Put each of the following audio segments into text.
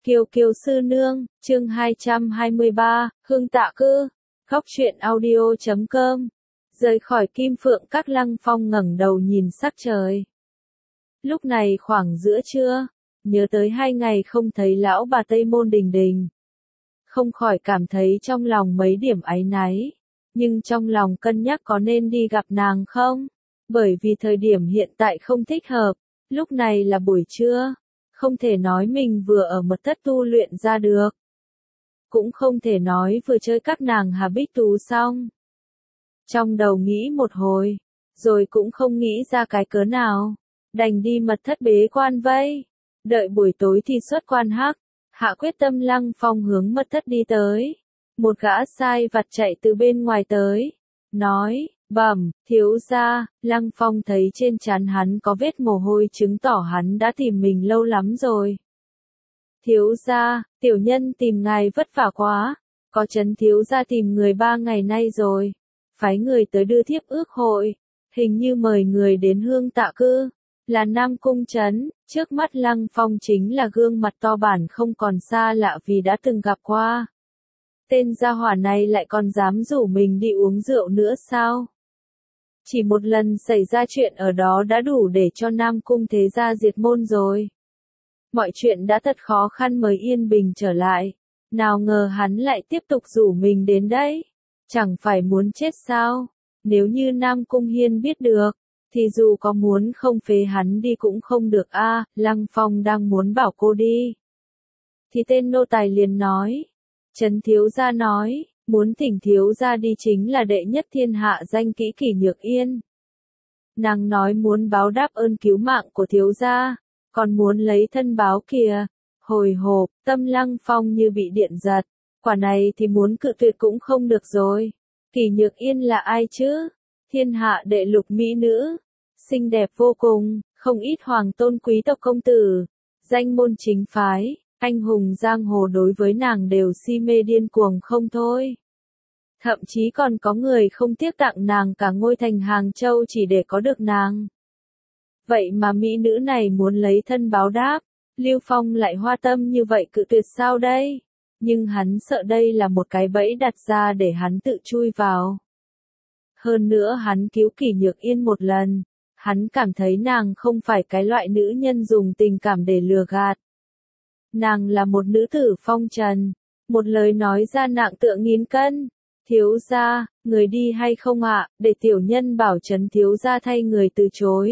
Kiều Kiều sư nương, chương 223, Hương Tạ Cư, Góc truyện audio.com. Rời khỏi Kim Phượng Các, Lăng Phong ngẩng đầu nhìn sắc trời. Lúc này khoảng giữa trưa, nhớ tới 2 ngày không thấy lão bà Tây Môn Đình Đình. Không khỏi cảm thấy trong lòng mấy điểm áy náy, nhưng trong lòng cân nhắc có nên đi gặp nàng không? Bởi vì thời điểm hiện tại không thích hợp, lúc này là buổi trưa. Không thể nói mình vừa ở mật thất tu luyện ra được. Cũng không thể nói vừa chơi các nàng Hà Bích Tú xong. Trong đầu nghĩ một hồi, rồi cũng không nghĩ ra cái cớ nào. Đành đi mật thất bế quan vây. Đợi buổi tối thì xuất quan hắc. Hạ quyết tâm Lăng Phong hướng mật thất đi tới. Một gã sai vặt chạy từ bên ngoài tới. Nói, bẩm, thiếu gia. Lăng Phong thấy trên trán hắn có vết mồ hôi chứng tỏ hắn đã tìm mình lâu lắm rồi. Thiếu gia, tiểu nhân tìm ngài vất vả quá. Có Trấn thiếu gia tìm người 3 ngày nay rồi. Phái người tới đưa thiếp ước hội. Hình như mời người đến Hương Tạ Cư. Là Nam Cung Trấn. Trước mắt Lăng Phong chính là gương mặt to bản không còn xa lạ vì đã từng gặp qua. Tên gia hỏa này lại còn dám rủ mình đi uống rượu nữa sao? Chỉ một lần xảy ra chuyện ở đó đã đủ để cho Nam Cung thế gia diệt môn rồi. Mọi chuyện đã thật khó khăn mới yên bình trở lại. Nào ngờ hắn lại tiếp tục rủ mình đến đấy. Chẳng phải muốn chết sao? Nếu như Nam Cung Hiên biết được, thì dù có muốn không phế hắn đi cũng không được a. Lăng Phong đang muốn bảo cô đi. Thì tên nô tài liền nói. Trấn thiếu gia nói, muốn thỉnh thiếu gia đi chính là đệ nhất thiên hạ danh kỹ Kỷ Nhược Yên. Nàng nói muốn báo đáp ơn cứu mạng của thiếu gia, còn muốn lấy thân báo kìa. Hồi hộp, tâm Lăng Phong như bị điện giật, quả này thì muốn cự tuyệt cũng không được rồi. Kỷ Nhược Yên là ai chứ? Thiên hạ đệ lục mỹ nữ, xinh đẹp vô cùng, không ít hoàng tôn quý tộc công tử, danh môn chính phái. Anh hùng giang hồ đối với nàng đều si mê điên cuồng không thôi. Thậm chí còn có người không tiếc tặng nàng cả ngôi thành Hàng Châu chỉ để có được nàng. Vậy mà mỹ nữ này muốn lấy thân báo đáp, Lưu Phong lại hoa tâm như vậy cự tuyệt sao đây? Nhưng hắn sợ đây là một cái bẫy đặt ra để hắn tự chui vào. Hơn nữa hắn cứu Kỷ Nhược Yên một lần, hắn cảm thấy nàng không phải cái loại nữ nhân dùng tình cảm để lừa gạt. Nàng là một nữ tử phong trần, một lời nói ra nặng tựa nghìn cân. Thiếu gia, người đi hay không ạ, để tiểu nhân bảo Trấn thiếu gia thay người từ chối.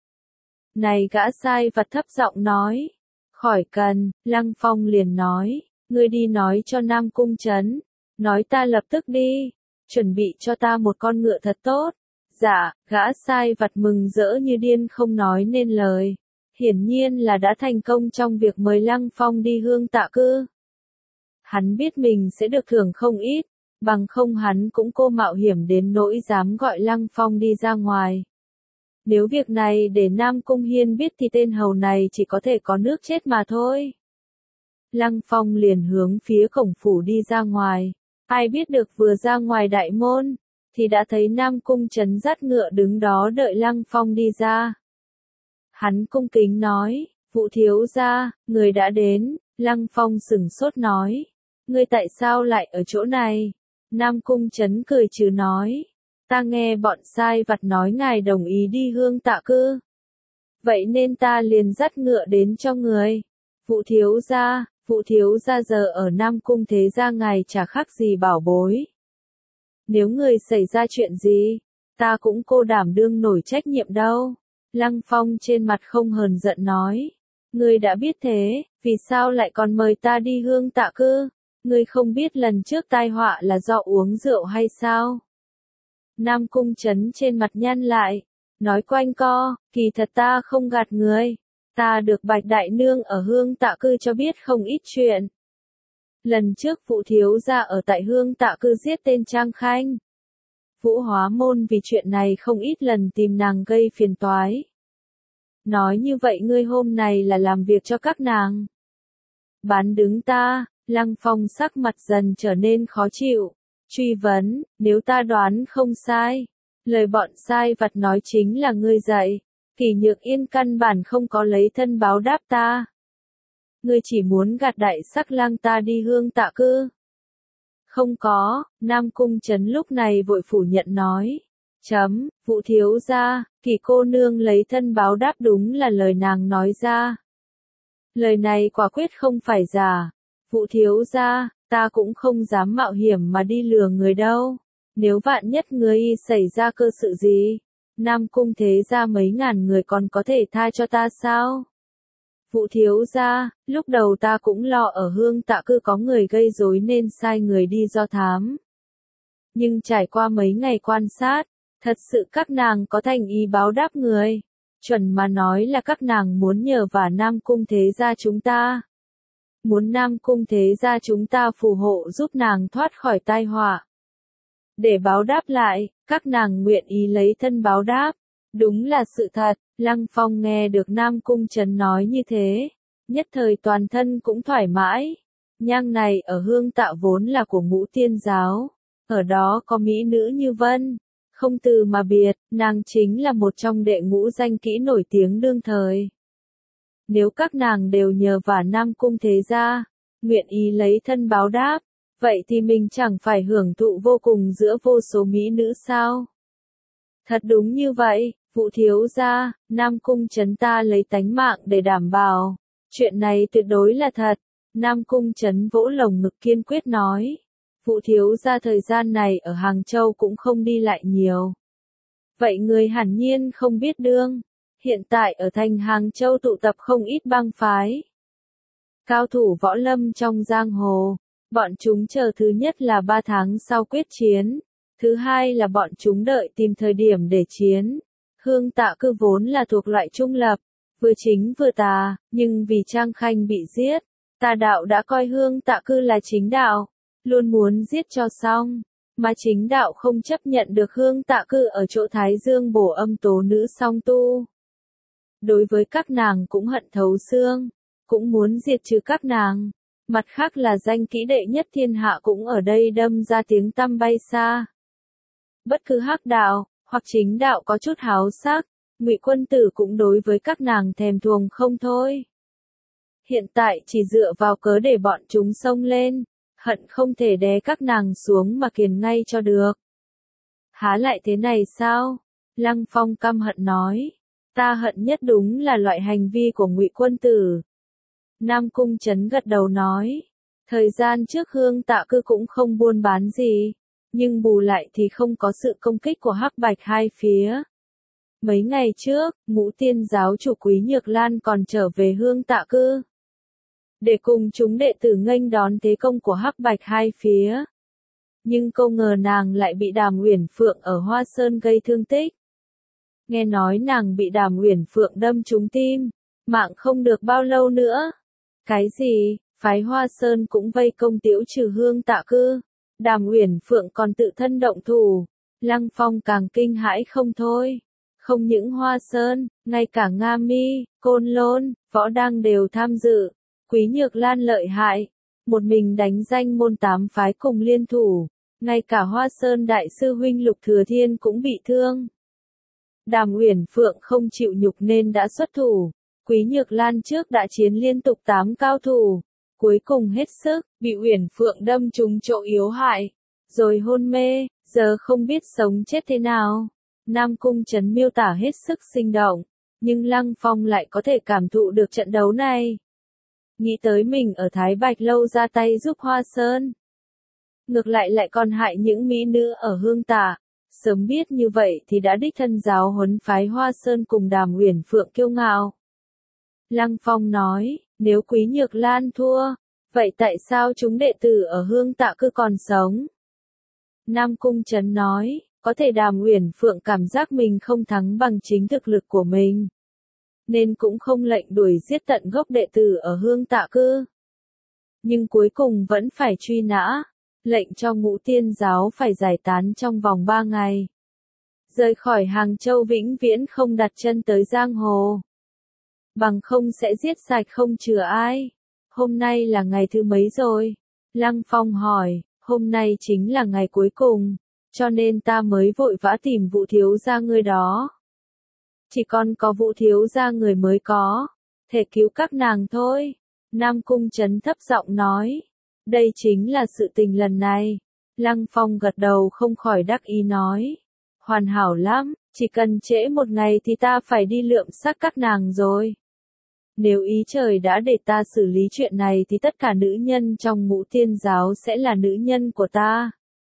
Này gã sai vặt thấp giọng nói. Khỏi cần, Lăng Phong liền nói, ngươi đi nói cho Nam Cung Trấn, nói ta lập tức đi, chuẩn bị cho ta một con ngựa thật tốt. Dạ, gã sai vặt mừng rỡ như điên không nói nên lời. Hiển nhiên là đã thành công trong việc mời Lăng Phong đi Hương Tạ Cư. Hắn biết mình sẽ được thưởng không ít, bằng không hắn cũng cô mạo hiểm đến nỗi dám gọi Lăng Phong đi ra ngoài. Nếu việc này để Nam Cung Hiên biết thì tên hầu này chỉ có thể có nước chết mà thôi. Lăng Phong liền hướng phía cổng phủ đi ra ngoài. Ai biết được vừa ra ngoài đại môn, thì đã thấy Nam Cung Trấn dắt ngựa đứng đó đợi Lăng Phong đi ra. Hắn cung kính nói, Vụ thiếu gia, người đã đến. Lăng Phong sửng sốt nói, ngươi tại sao lại ở chỗ này? Nam Cung Trấn cười trừ nói, ta nghe bọn sai vặt nói ngài đồng ý đi Hương Tạ Cư. Vậy nên ta liền dắt ngựa đến cho người. Vụ thiếu gia giờ ở Nam Cung thế gia ngài chả khác gì bảo bối. Nếu người xảy ra chuyện gì, ta cũng cô đảm đương nổi trách nhiệm đâu. Lăng Phong trên mặt không hờn giận nói, ngươi đã biết thế, vì sao lại còn mời ta đi Hương Tạ Cư? Ngươi không biết lần trước tai họa là do uống rượu hay sao? Nam Cung Trấn trên mặt nhăn lại, nói quanh co, kỳ thật ta không gạt người, ta được Bạch Đại Nương ở Hương Tạ Cư cho biết không ít chuyện. Lần trước Vụ thiếu gia ở tại Hương Tạ Cư giết tên Trang Khanh. Vũ Hóa Môn vì chuyện này không ít lần tìm nàng gây phiền toái. Nói như vậy ngươi hôm này là làm việc cho các nàng. Bán đứng ta. Lăng Phong sắc mặt dần trở nên khó chịu. Truy vấn, nếu ta đoán không sai, lời bọn sai vặt nói chính là ngươi dạy. Kỷ Nhược Yên căn bản không có lấy thân báo đáp ta. ngươi chỉ muốn gạt đại sắc lang ta đi Hương Tạ Cư. Không có, Nam Cung Trấn lúc này vội phủ nhận nói. Vụ thiếu gia, Kỳ cô nương lấy thân báo đáp đúng là lời nàng nói ra. Lời này quả quyết không phải giả. Vụ thiếu gia, ta cũng không dám mạo hiểm mà đi lừa người đâu. Nếu vạn nhất ngươi xảy ra cơ sự gì, Nam Cung thế gia mấy ngàn người còn có thể tha cho ta sao? Vụ thiếu gia, lúc đầu ta cũng lo ở Hương Tạ Cư có người gây rối nên sai người đi do thám. Nhưng trải qua mấy ngày quan sát, thật sự các nàng có thành ý báo đáp người. Chuẩn mà nói là các nàng muốn nhờ vả Nam Cung thế gia chúng ta. Muốn Nam Cung thế gia chúng ta phù hộ giúp nàng thoát khỏi tai họa. Để báo đáp lại, các nàng nguyện ý lấy thân báo đáp. Đúng là sự thật, Lăng Phong nghe được Nam Cung Trấn nói như thế. Nhất thời toàn thân cũng thoải mái. Nhang này ở Hương Tạ vốn là của Ngũ Tiên giáo. Ở đó có mỹ nữ như Vân. Không từ mà biệt, nàng chính là một trong đệ ngũ danh kỹ nổi tiếng đương thời. Nếu các nàng đều nhờ vả Nam Cung thế gia, nguyện ý lấy thân báo đáp, vậy thì mình chẳng phải hưởng thụ vô cùng giữa vô số mỹ nữ sao? Thật đúng như vậy, vụ thiếu gia, Nam Cung Trấn ta lấy tánh mạng để đảm bảo. Chuyện này tuyệt đối là thật. Nam Cung Trấn vỗ lồng ngực kiên quyết nói. Vụ thiếu gia thời gian này ở Hàng Châu cũng không đi lại nhiều. Vậy người hẳn nhiên không biết đương. Hiện tại ở thành Hàng Châu tụ tập không ít bang phái. Cao thủ võ lâm trong giang hồ. Bọn chúng chờ thứ nhất là 3 tháng sau quyết chiến. Thứ hai là bọn chúng đợi tìm thời điểm để chiến. Hương Tạ Cư vốn là thuộc loại trung lập. Vừa chính vừa tà, nhưng vì Trang Khanh bị giết. Tà đạo đã coi Hương Tạ Cư là chính đạo. Luôn muốn giết cho xong, mà chính đạo không chấp nhận được Hương Tạ Cư ở chỗ Thái Dương bổ âm tố nữ song tu. Đối với các nàng cũng hận thấu xương, cũng muốn diệt trừ các nàng. Mặt khác là danh kỹ đệ nhất thiên hạ cũng ở đây đâm ra tiếng tăm bay xa. Bất cứ hắc đạo, hoặc chính đạo có chút háo sắc, Ngụy Quân Tử cũng đối với các nàng thèm thuồng không thôi. Hiện tại chỉ dựa vào cớ để bọn chúng xông lên. Hận không thể đè các nàng xuống mà kiền ngay cho được. Há lại thế này sao? Lăng Phong căm hận nói. Ta hận nhất đúng là loại hành vi của Ngụy Quân Tử. Nam Cung Trấn gật đầu nói. Thời gian trước Hương Tạ Cư cũng không buôn bán gì. Nhưng bù lại thì không có sự công kích của hắc bạch hai phía. Mấy ngày trước, Ngũ Tiên giáo chủ Quý Nhược Lan còn trở về Hương Tạ Cư. Để cùng chúng đệ tử nghênh đón thế công của hắc bạch hai phía. Nhưng không ngờ nàng lại bị Đàm Uyển Phượng ở Hoa Sơn gây thương tích. Nghe nói nàng bị Đàm Uyển Phượng đâm trúng tim, mạng không được bao lâu nữa. Cái gì, phái Hoa Sơn cũng vây công tiễu trừ Hương Tạ Cư. Đàm Uyển Phượng còn tự thân động thủ. Lăng Phong càng kinh hãi không thôi. Không những Hoa Sơn, ngay cả Nga Mi, Côn Lôn, Võ Đăng đều tham dự. Quý Nhược Lan lợi hại, một mình đánh danh môn 8 phái cùng liên thủ, ngay cả Hoa Sơn đại sư huynh Lục Thừa Thiên cũng bị thương. Đàm Uyển Phượng không chịu nhục nên đã xuất thủ, Quý Nhược Lan trước đã chiến liên tục 8 cao thủ, cuối cùng hết sức, bị Uyển Phượng đâm trúng chỗ yếu hại, rồi hôn mê, giờ không biết sống chết thế nào. Nam Cung Trấn miêu tả hết sức sinh động, nhưng Lăng Phong lại có thể cảm thụ được trận đấu này. Nghĩ tới mình ở Thái Bạch Lâu ra tay giúp Hoa Sơn. Ngược lại còn hại những mỹ nữ ở Hương Tạ. Sớm biết như vậy thì đã đích thân giáo huấn phái Hoa Sơn cùng Đàm Uyển Phượng kiêu ngạo. Lăng Phong nói, nếu Quý Nhược Lan thua, vậy tại sao chúng đệ tử ở Hương Tạ cứ còn sống? Nam Cung Trấn nói, có thể Đàm Uyển Phượng cảm giác mình không thắng bằng chính thực lực của mình. Nên cũng không lệnh đuổi giết tận gốc đệ tử ở Hương Tạ Cư. Nhưng cuối cùng vẫn phải truy nã, lệnh cho Ngũ Tiên giáo phải giải tán trong vòng 3 ngày. Rời khỏi Hàng Châu vĩnh viễn không đặt chân tới giang hồ. Bằng không sẽ giết sạch không chừa ai. Hôm nay là ngày thứ mấy rồi? Lăng Phong hỏi, hôm nay chính là ngày cuối cùng, cho nên ta mới vội vã tìm Vụ thiếu gia người đó. Chỉ còn có Vụ thiếu gia người mới có thể cứu các nàng thôi. Nam Cung Trấn thấp giọng nói. Đây chính là sự tình lần này. Lăng Phong gật đầu không khỏi đắc ý nói. Hoàn hảo lắm, chỉ cần trễ một ngày thì ta phải đi lượm xác các nàng rồi. Nếu ý trời đã để ta xử lý chuyện này thì tất cả nữ nhân trong Ngũ Tiên giáo sẽ là nữ nhân của ta.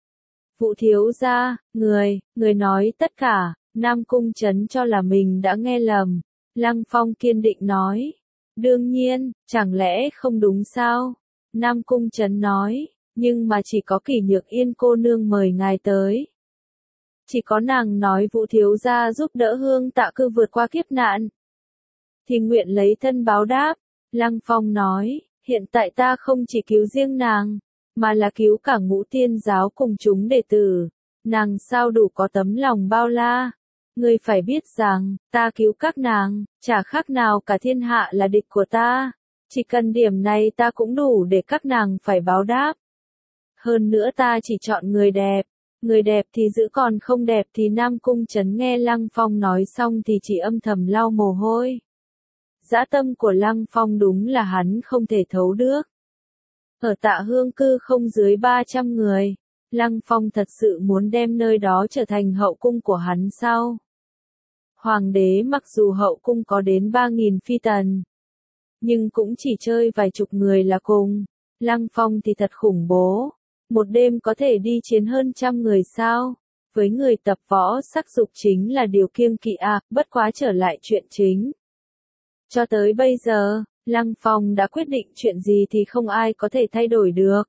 Vũ thiếu gia, người nói tất cả, Nam Cung Trấn cho là mình đã nghe lầm. Lăng Phong kiên định nói. Đương nhiên, chẳng lẽ không đúng sao? Nam Cung Trấn nói, nhưng mà chỉ có Kỷ Nhược Yên cô nương mời ngài tới. Chỉ có nàng nói Vũ thiếu gia giúp đỡ Hương Tạ Cư vượt qua kiếp nạn. Thì nguyện lấy thân báo đáp. Lăng Phong nói, hiện tại ta không chỉ cứu riêng nàng, mà là cứu cả Ngũ Tiên giáo cùng chúng đệ tử. Nàng sao đủ có tấm lòng bao la. Ngươi phải biết rằng, ta cứu các nàng, chả khác nào cả thiên hạ là địch của ta. Chỉ cần điểm này ta cũng đủ để các nàng phải báo đáp. Hơn nữa ta chỉ chọn người đẹp thì giữ còn không đẹp thì Nam Cung Trấn nghe Lăng Phong nói xong thì chỉ âm thầm lau mồ hôi. Dã tâm của Lăng Phong đúng là hắn không thể thấu được. Ở Tạ Hương cư không dưới 300 người, Lăng Phong thật sự muốn đem nơi đó trở thành hậu cung của hắn sao? Hoàng đế mặc dù hậu cung có đến 3.000 phi tần, nhưng cũng chỉ chơi vài chục người là cùng. Lăng Phong thì thật khủng bố. Một đêm có thể đi chiến hơn 100 người sao? Với người tập võ sắc dục chính là điều kiêng kỵ à, bất quá trở lại chuyện chính. Cho tới bây giờ, Lăng Phong đã quyết định chuyện gì thì không ai có thể thay đổi được.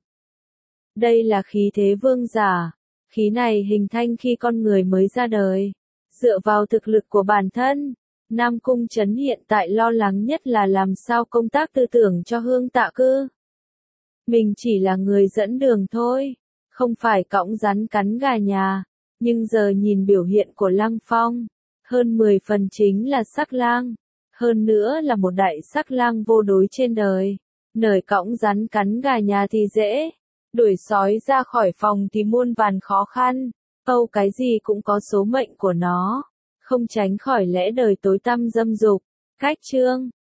Đây là khí thế vương giả. Khí này hình thành khi con người mới ra đời. Dựa vào thực lực của bản thân, Nam Cung Trấn hiện tại lo lắng nhất là làm sao công tác tư tưởng cho Hương Tạ Cư. Mình chỉ là người dẫn đường thôi, không phải cõng rắn cắn gà nhà. Nhưng giờ nhìn biểu hiện của Lăng Phong, hơn 10 phần chính là sắc lang. Hơn nữa là một đại sắc lang vô đối trên đời. Nởi cõng rắn cắn gà nhà thì dễ. Đuổi sói ra khỏi phòng thì muôn vàn khó khăn. Âu cái gì cũng có số mệnh của nó. Không tránh khỏi lẽ đời tối tăm dâm dục. Cách chương